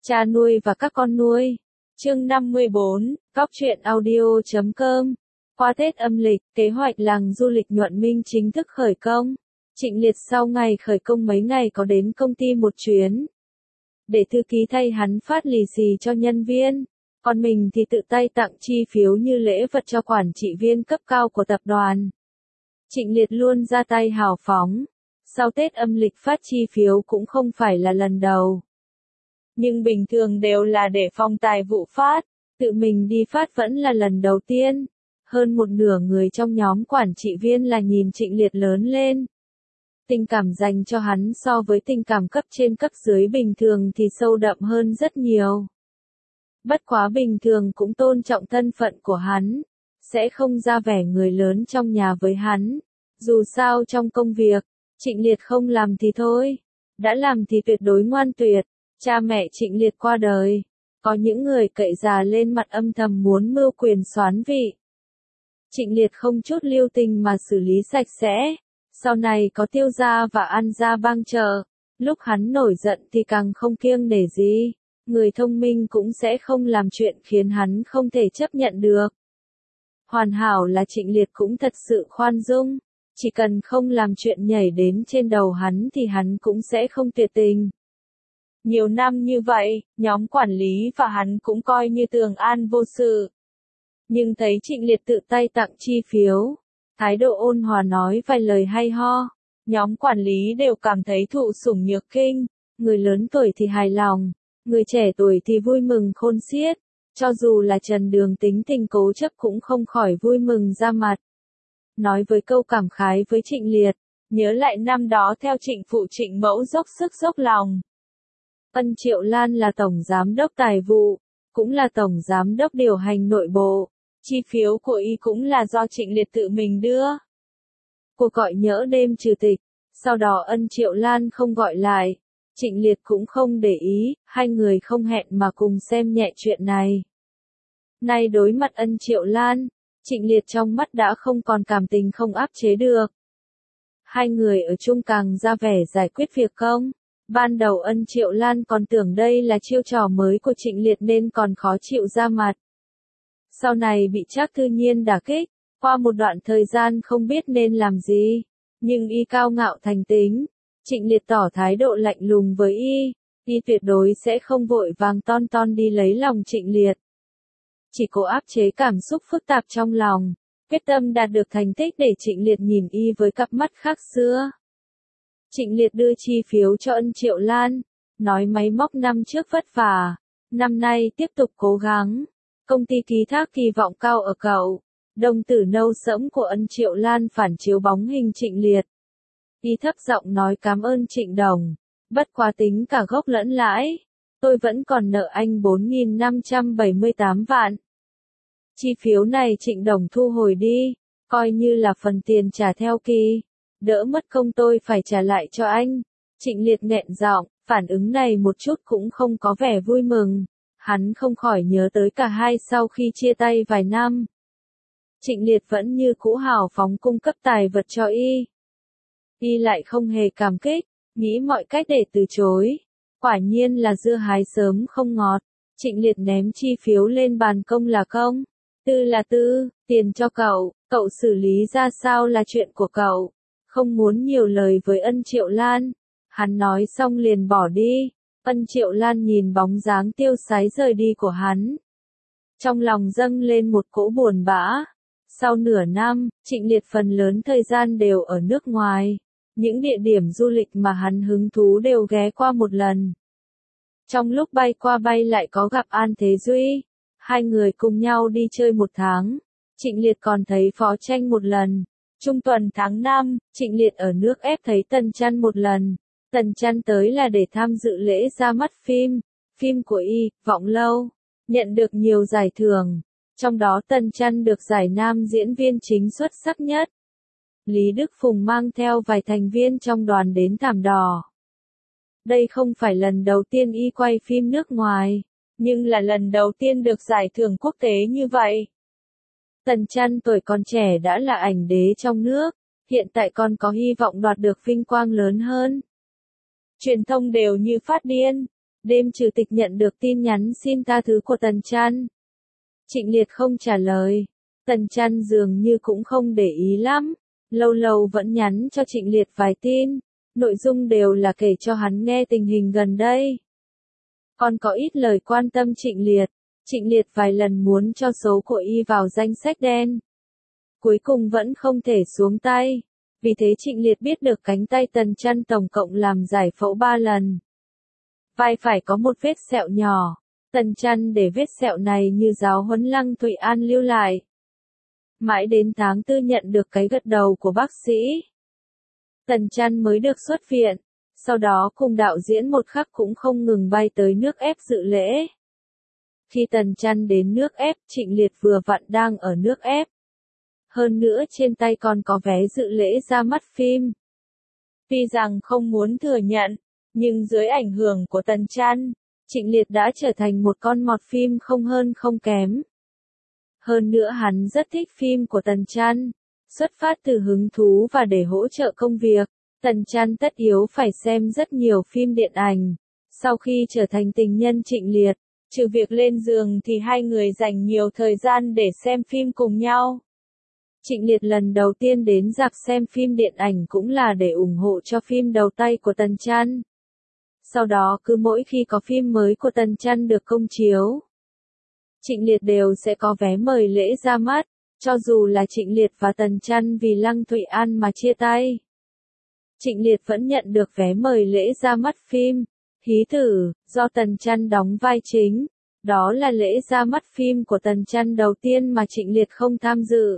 Cha nuôi và các con nuôi. Chương 54, Góc truyện audio.com. Qua Tết âm lịch, kế hoạch làng du lịch Nhuận Minh chính thức khởi công. Trịnh Liệt sau ngày khởi công mấy ngày có đến công ty một chuyến. Để thư ký thay hắn phát lì xì cho nhân viên. Còn mình thì tự tay tặng chi phiếu như lễ vật cho quản trị viên cấp cao của tập đoàn. Trịnh Liệt luôn ra tay hào phóng. Sau Tết âm lịch phát chi phiếu cũng không phải là lần đầu. Nhưng bình thường đều là để phòng tài vụ phát, tự mình đi phát vẫn là lần đầu tiên. Hơn một nửa người trong nhóm quản trị viên là nhìn Trịnh Liệt lớn lên. Tình cảm dành cho hắn so với tình cảm cấp trên cấp dưới bình thường thì sâu đậm hơn rất nhiều. Bất quá bình thường cũng tôn trọng thân phận của hắn, sẽ không ra vẻ người lớn trong nhà với hắn. Dù sao trong công việc, Trịnh Liệt không làm thì thôi, đã làm thì tuyệt đối ngoan tuyệt. Cha mẹ Trịnh Liệt qua đời, có những người cậy già lên mặt âm thầm muốn mưu quyền soán vị. Trịnh Liệt không chút lưu tình mà xử lý sạch sẽ, sau này có Tiêu gia và An gia bang trợ, lúc hắn nổi giận thì càng không kiêng nể gì, người thông minh cũng sẽ không làm chuyện khiến hắn không thể chấp nhận được. Hoàn hảo là Trịnh Liệt cũng thật sự khoan dung, chỉ cần không làm chuyện nhảy đến trên đầu hắn thì hắn cũng sẽ không tuyệt tình. Nhiều năm như vậy, nhóm quản lý và hắn cũng coi như tường an vô sự. Nhưng thấy Trịnh Liệt tự tay tặng chi phiếu, thái độ ôn hòa nói vài lời hay ho, nhóm quản lý đều cảm thấy thụ sủng nhược kinh, người lớn tuổi thì hài lòng, người trẻ tuổi thì vui mừng khôn xiết, cho dù là Trần Đường tính tình cố chấp cũng không khỏi vui mừng ra mặt. Nói với câu cảm khái với Trịnh Liệt, nhớ lại năm đó theo Trịnh phụ Trịnh mẫu dốc sức dốc lòng. Ân Triệu Lan là Tổng Giám đốc Tài vụ, cũng là Tổng Giám đốc điều hành nội bộ, chi phiếu của y cũng là do Trịnh Liệt tự mình đưa. Cuộc gọi nhỡ đêm trừ tịch, sau đó Ân Triệu Lan không gọi lại, Trịnh Liệt cũng không để ý, hai người không hẹn mà cùng xem nhẹ chuyện này. Nay đối mặt Ân Triệu Lan, Trịnh Liệt trong mắt đã không còn cảm tình không áp chế được. Hai người ở chung càng ra vẻ giải quyết việc công. Ban đầu Ân Triệu Lan còn tưởng đây là chiêu trò mới của Trịnh Liệt nên còn khó chịu ra mặt. Sau này bị Trác Thư Nhiên đả kích, qua một đoạn thời gian không biết nên làm gì, nhưng y cao ngạo thành tính, Trịnh Liệt tỏ thái độ lạnh lùng với y tuyệt đối sẽ không vội vàng ton đi lấy lòng Trịnh Liệt. Chỉ cố áp chế cảm xúc phức tạp trong lòng, quyết tâm đạt được thành tích để Trịnh Liệt nhìn y với cặp mắt khác xưa. Trịnh Liệt đưa chi phiếu cho Ân Triệu Lan, nói máy móc năm trước vất vả, năm nay tiếp tục cố gắng, công ty ký thác kỳ vọng cao ở cậu. Đồng tử nâu sẫm của Ân Triệu Lan phản chiếu bóng hình Trịnh Liệt. Y thấp giọng nói cảm ơn Trịnh Đồng, bất quá tính cả gốc lẫn lãi, tôi vẫn còn nợ anh 4.578 vạn. Chi phiếu này Trịnh Đồng thu hồi đi, coi như là phần tiền trả theo kỳ. Đỡ mất công tôi phải trả lại cho anh. Trịnh Liệt nghẹn giọng, phản ứng này một chút cũng không có vẻ vui mừng. Hắn không khỏi nhớ tới cả hai sau khi chia tay vài năm. Trịnh Liệt vẫn như cũ hào phóng cung cấp tài vật cho y. Y lại không hề cảm kích, nghĩ mọi cách để từ chối. Quả nhiên là dưa hái sớm không ngọt. Trịnh Liệt ném chi phiếu lên bàn, công là công, tư là tư, tiền cho cậu xử lý ra sao là chuyện của cậu. Không muốn nhiều lời với Ân Triệu Lan. Hắn nói xong liền bỏ đi. Ân Triệu Lan nhìn bóng dáng tiêu sái rời đi của hắn. Trong lòng dâng lên một cỗ buồn bã. Sau nửa năm, Trịnh Liệt phần lớn thời gian đều ở nước ngoài. Những địa điểm du lịch mà hắn hứng thú đều ghé qua một lần. Trong lúc bay qua bay lại có gặp An Thế Duy. Hai người cùng nhau đi chơi một tháng. Trịnh Liệt còn thấy Phó Tranh một lần. Trung tuần tháng 5, Trịnh Liệt ở nước ép thấy Tần Chăn một lần. Tần Chăn tới là để tham dự lễ ra mắt phim của y, Vọng Lâu, nhận được nhiều giải thưởng. Trong đó Tần Chăn được giải nam diễn viên chính xuất sắc nhất. Lý Đức Phùng mang theo vài thành viên trong đoàn đến Thảm Đỏ. Đây không phải lần đầu tiên y quay phim nước ngoài, nhưng là lần đầu tiên được giải thưởng quốc tế như vậy. Tần Chăn tuổi còn trẻ đã là ảnh đế trong nước, hiện tại còn có hy vọng đoạt được vinh quang lớn hơn. Truyền thông đều như phát điên, Đêm Trừ Tịch nhận được tin nhắn xin tha thứ của Tần Chăn. Trịnh Liệt không trả lời. Tần Chăn dường như cũng không để ý lắm. Lâu lâu vẫn nhắn cho Trịnh Liệt vài tin. Nội dung đều là kể cho hắn nghe tình hình gần đây. Còn có ít lời quan tâm Trịnh Liệt. Trịnh Liệt vài lần muốn cho số của y vào danh sách đen. Cuối cùng vẫn không thể xuống tay. Vì thế Trịnh Liệt biết được cánh tay Tần Chăn tổng cộng làm giải phẫu 3 lần. Vai phải có một vết sẹo nhỏ. Tần Chăn để vết sẹo này như giáo huấn Lăng Thụy An lưu lại. Mãi đến tháng 4 nhận được cái gật đầu của bác sĩ. Tần Chăn mới được xuất viện. Sau đó cùng đạo diễn một khắc cũng không ngừng bay tới nước ép dự lễ. Khi Tần Chăn đến nước ép, Trịnh Liệt vừa vặn đang ở nước ép. Hơn nữa trên tay còn có vé dự lễ ra mắt phim. Tuy rằng không muốn thừa nhận, nhưng dưới ảnh hưởng của Tần Chăn, Trịnh Liệt đã trở thành một con mọt phim không hơn không kém. Hơn nữa hắn rất thích phim của Tần Chăn. Xuất phát từ hứng thú và để hỗ trợ công việc, Tần Chăn tất yếu phải xem rất nhiều phim điện ảnh. Sau khi trở thành tình nhân Trịnh Liệt, trừ việc lên giường thì hai người dành nhiều thời gian để xem phim cùng nhau. Trịnh Liệt lần đầu tiên đến rạp xem phim điện ảnh cũng là để ủng hộ cho phim đầu tay của Tần Chăn. Sau đó cứ mỗi khi có phim mới của Tần Chăn được công chiếu, Trịnh Liệt đều sẽ có vé mời lễ ra mắt, cho dù là Trịnh Liệt và Tần Chăn vì Lăng Thụy An mà chia tay. Trịnh Liệt vẫn nhận được vé mời lễ ra mắt phim Hí Tử, do Tần Chăn đóng vai chính. Đó là lễ ra mắt phim của Tần Chăn đầu tiên mà Trịnh Liệt không tham dự.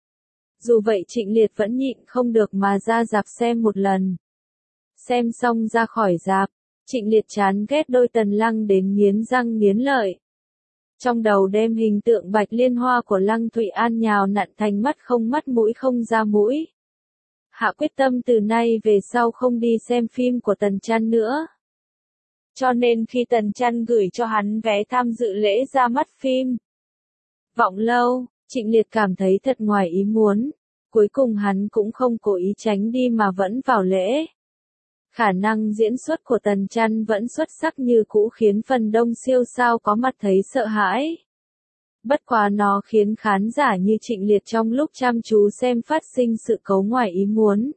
Dù vậy Trịnh Liệt vẫn nhịn không được mà ra rạp xem một lần. Xem xong ra khỏi rạp, Trịnh Liệt chán ghét đôi Tần Lăng đến nghiến răng nghiến lợi. Trong đầu đem hình tượng Bạch Liên Hoa của Lăng Thụy An nhào nặn thành mắt không mắt mũi không ra mũi. Hạ quyết tâm từ nay về sau không đi xem phim của Tần Chăn nữa. Cho nên khi Tần Chăn gửi cho hắn vé tham dự lễ ra mắt phim Vọng Lâu, Trịnh Liệt cảm thấy thật ngoài ý muốn. Cuối cùng hắn cũng không cố ý tránh đi mà vẫn vào lễ. Khả năng diễn xuất của Tần Chăn vẫn xuất sắc như cũ khiến phần đông siêu sao có mặt thấy sợ hãi. Bất quá nó khiến khán giả như Trịnh Liệt trong lúc chăm chú xem phát sinh sự cố ngoài ý muốn.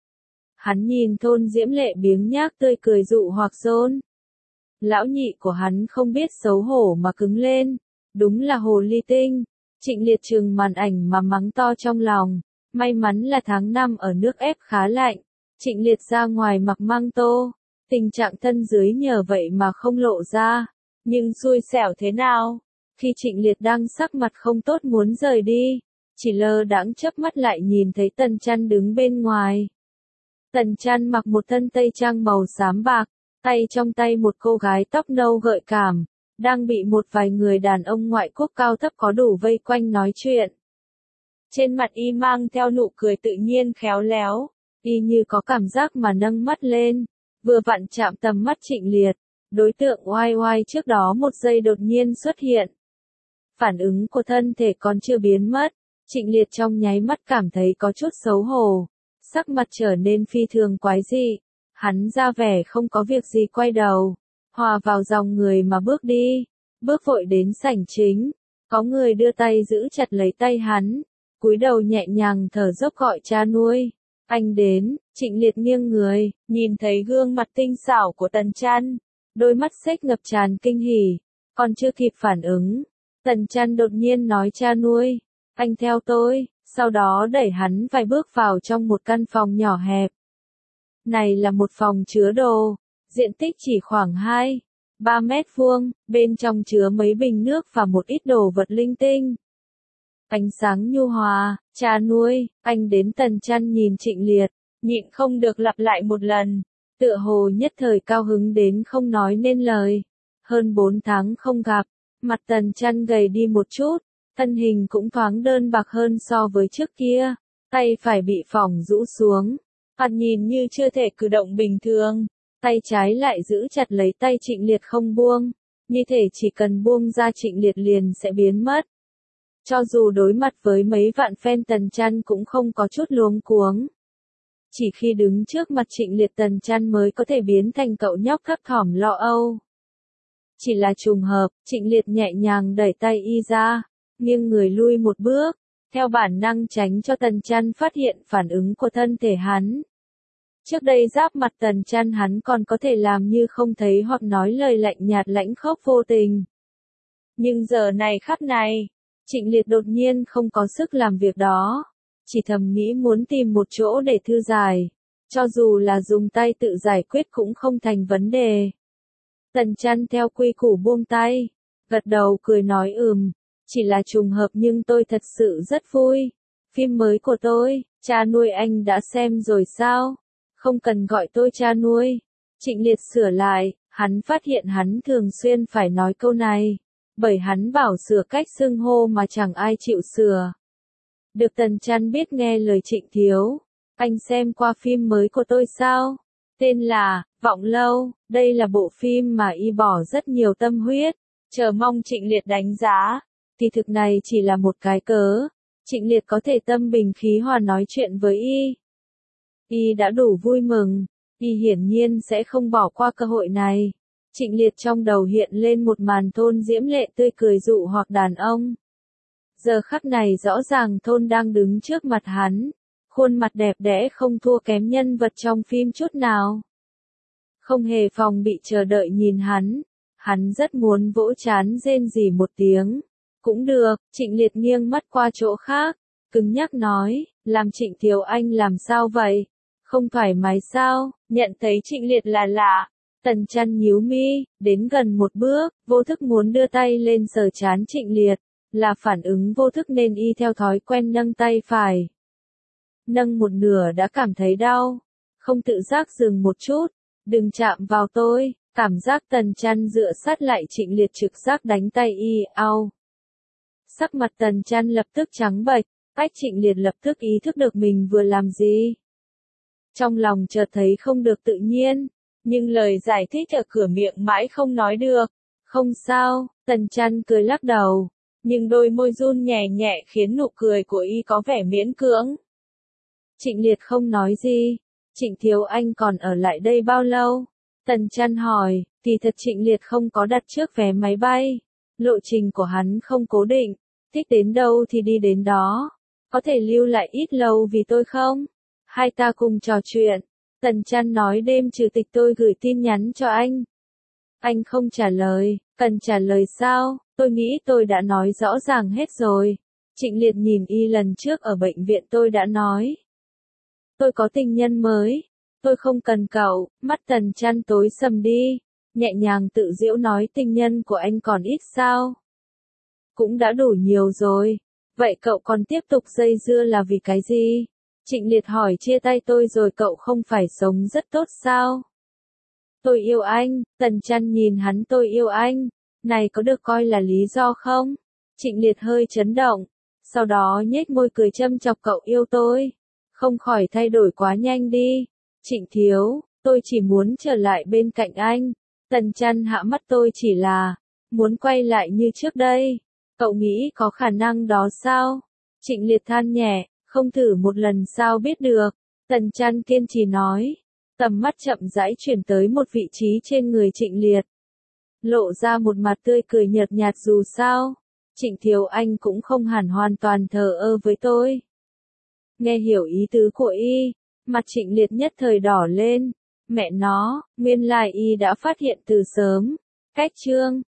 Hắn nhìn Thôn Diễm Lệ biếng nhác tươi cười dụ hoặc dôn. Lão nhị của hắn không biết xấu hổ mà cứng lên. Đúng là hồ ly tinh. Trịnh Liệt trừng màn ảnh mà mắng to trong lòng. May mắn là tháng 5 ở nước ép khá lạnh. Trịnh Liệt ra ngoài mặc măng tô. Tình trạng thân dưới nhờ vậy mà không lộ ra. Nhưng xui xẻo thế nào? Khi Trịnh Liệt đang sắc mặt không tốt muốn rời đi, chỉ lơ đãng chớp mắt lại nhìn thấy Tần Chăn đứng bên ngoài. Tần Chăn mặc một thân tây trang màu xám bạc, tay trong tay một cô gái tóc nâu gợi cảm, đang bị một vài người đàn ông ngoại quốc cao thấp có đủ vây quanh nói chuyện. Trên mặt y mang theo nụ cười tự nhiên khéo léo, y như có cảm giác mà nâng mắt lên, vừa vặn chạm tầm mắt Trịnh Liệt. Đối tượng oai oai trước đó một giây đột nhiên xuất hiện. Phản ứng của thân thể còn chưa biến mất, Trịnh Liệt trong nháy mắt cảm thấy có chút xấu hổ, sắc mặt trở nên phi thường quái dị. Hắn ra vẻ không có việc gì quay đầu, hòa vào dòng người mà bước đi, bước vội đến sảnh chính. Có người đưa tay giữ chặt lấy tay hắn, cúi đầu nhẹ nhàng thở dốc gọi cha nuôi. Anh đến. Trịnh Liệt nghiêng người, nhìn thấy gương mặt tinh xảo của Tần Chăn, đôi mắt xếch ngập tràn kinh hỉ, còn chưa kịp phản ứng. Tần Chăn đột nhiên nói cha nuôi, anh theo tôi, sau đó đẩy hắn vài bước vào trong một căn phòng nhỏ hẹp. Này là một phòng chứa đồ, diện tích chỉ khoảng 2-3 mét vuông, bên trong chứa mấy bình nước và một ít đồ vật linh tinh. Ánh sáng nhu hòa, cha nuôi, anh đến. Tần Chăn nhìn Trịnh Liệt, nhịn không được lặp lại một lần, tựa hồ nhất thời cao hứng đến không nói nên lời. Hơn 4 tháng không gặp, mặt Tần Chăn gầy đi một chút, thân hình cũng thoáng đơn bạc hơn so với trước kia, tay phải bị phỏng rũ xuống, mặt nhìn như chưa thể cử động bình thường, tay trái lại giữ chặt lấy tay Trịnh Liệt không buông, như thể chỉ cần buông ra Trịnh Liệt liền sẽ biến mất. Cho dù đối mặt với mấy vạn fan Tần Chăn cũng không có chút luống cuống. Chỉ khi đứng trước mặt Trịnh Liệt Tần Chăn mới có thể biến thành cậu nhóc thấp thỏm lo âu. Chỉ là trùng hợp, Trịnh Liệt nhẹ nhàng đẩy tay y ra, nghiêng người lui một bước, theo bản năng tránh cho Tần Chăn phát hiện phản ứng của thân thể hắn. Trước đây giáp mặt Tần Chăn hắn còn có thể làm như không thấy hoặc nói lời lạnh nhạt lãnh khốc vô tình. Nhưng giờ này khắc này, Trịnh Liệt đột nhiên không có sức làm việc đó, chỉ thầm nghĩ muốn tìm một chỗ để thư giải, cho dù là dùng tay tự giải quyết cũng không thành vấn đề. Tần Chăn theo quy củ buông tay, gật đầu cười nói chỉ là trùng hợp nhưng tôi thật sự rất vui. Phim mới của tôi, cha nuôi anh đã xem rồi sao? Không cần gọi tôi cha nuôi. Trịnh Liệt sửa lại, hắn phát hiện hắn thường xuyên phải nói câu này, bởi hắn bảo sửa cách xưng hô mà chẳng ai chịu sửa. Được Tần Chăn biết nghe lời Trịnh thiếu, anh xem qua phim mới của tôi sao? Tên là Vọng Lâu, đây là bộ phim mà y bỏ rất nhiều tâm huyết, chờ mong Trịnh Liệt đánh giá. Thì thực này chỉ là một cái cớ, Trịnh Liệt có thể tâm bình khí hòa nói chuyện với y. Y đã đủ vui mừng, y hiển nhiên sẽ không bỏ qua cơ hội này. Trịnh Liệt trong đầu hiện lên một màn Thôn diễm lệ tươi cười dụ hoặc đàn ông. Giờ khắc này rõ ràng Thôn đang đứng trước mặt hắn, khuôn mặt đẹp đẽ không thua kém nhân vật trong phim chút nào. Không hề phòng bị chờ đợi nhìn hắn rất muốn vỗ trán rên rỉ một tiếng. Cũng được, Trịnh Liệt nghiêng mắt qua chỗ khác, cứng nhắc nói, làm Trịnh thiếu anh làm sao vậy? Không thoải mái sao? Nhận thấy Trịnh Liệt là lạ, Tần Chăn nhíu mi, đến gần một bước, vô thức muốn đưa tay lên sờ trán Trịnh Liệt, là phản ứng vô thức nên y theo thói quen nâng tay phải. Nâng một nửa đã cảm thấy đau, không tự giác dừng một chút, đừng chạm vào tôi, cảm giác Tần Chăn dựa sát lại Trịnh Liệt trực giác đánh tay y, au. Sắc mặt Tần Chăn lập tức trắng bệch, Trịnh Liệt lập tức ý thức được mình vừa làm gì. Trong lòng chợt thấy không được tự nhiên, nhưng lời giải thích ở cửa miệng mãi không nói được. Không sao, Tần Chăn cười lắc đầu, nhưng đôi môi run nhẹ nhẹ khiến nụ cười của y có vẻ miễn cưỡng. Trịnh Liệt không nói gì. Trịnh thiếu anh còn ở lại đây bao lâu? Tần Chăn hỏi, thì thật Trịnh Liệt không có đặt trước vé máy bay. Lộ trình của hắn không cố định, thích đến đâu thì đi đến đó. Có thể lưu lại ít lâu vì tôi không? Hai ta cùng trò chuyện. Tần Chăn nói đêm trừ tịch tôi gửi tin nhắn cho anh. Anh không trả lời, cần trả lời sao? Tôi nghĩ tôi đã nói rõ ràng hết rồi. Trịnh Liệt nhìn y lần trước ở bệnh viện tôi đã nói. Tôi có tình nhân mới. Tôi không cần cậu. Mắt Tần Chăn tối sầm đi. Nhẹ nhàng tự giễu nói tình nhân của anh còn ít sao? Cũng đã đủ nhiều rồi. Vậy cậu còn tiếp tục dây dưa là vì cái gì? Trịnh Liệt hỏi chia tay tôi rồi cậu không phải sống rất tốt sao? Tôi yêu anh, Tần Chăn nhìn hắn tôi yêu anh. Này có được coi là lý do không? Trịnh Liệt hơi chấn động. Sau đó nhếch môi cười châm chọc cậu yêu tôi. Không khỏi thay đổi quá nhanh đi. Trịnh thiếu, tôi chỉ muốn trở lại bên cạnh anh. Tần Chăn hạ mắt tôi chỉ là muốn quay lại như trước đây. Cậu nghĩ có khả năng đó sao? Trịnh Liệt than nhẹ, không thử một lần sao biết được. Tần Chăn kiên trì nói. Tầm mắt chậm rãi chuyển tới một vị trí trên người Trịnh Liệt. Lộ ra một mặt tươi cười nhợt nhạt dù sao. Trịnh thiếu anh cũng không hẳn hoàn toàn thờ ơ với tôi. Nghe hiểu ý tứ của y, mặt Trịnh Liệt nhất thời đỏ lên. Mẹ nó, nguyên lai y đã phát hiện từ sớm. Cách chương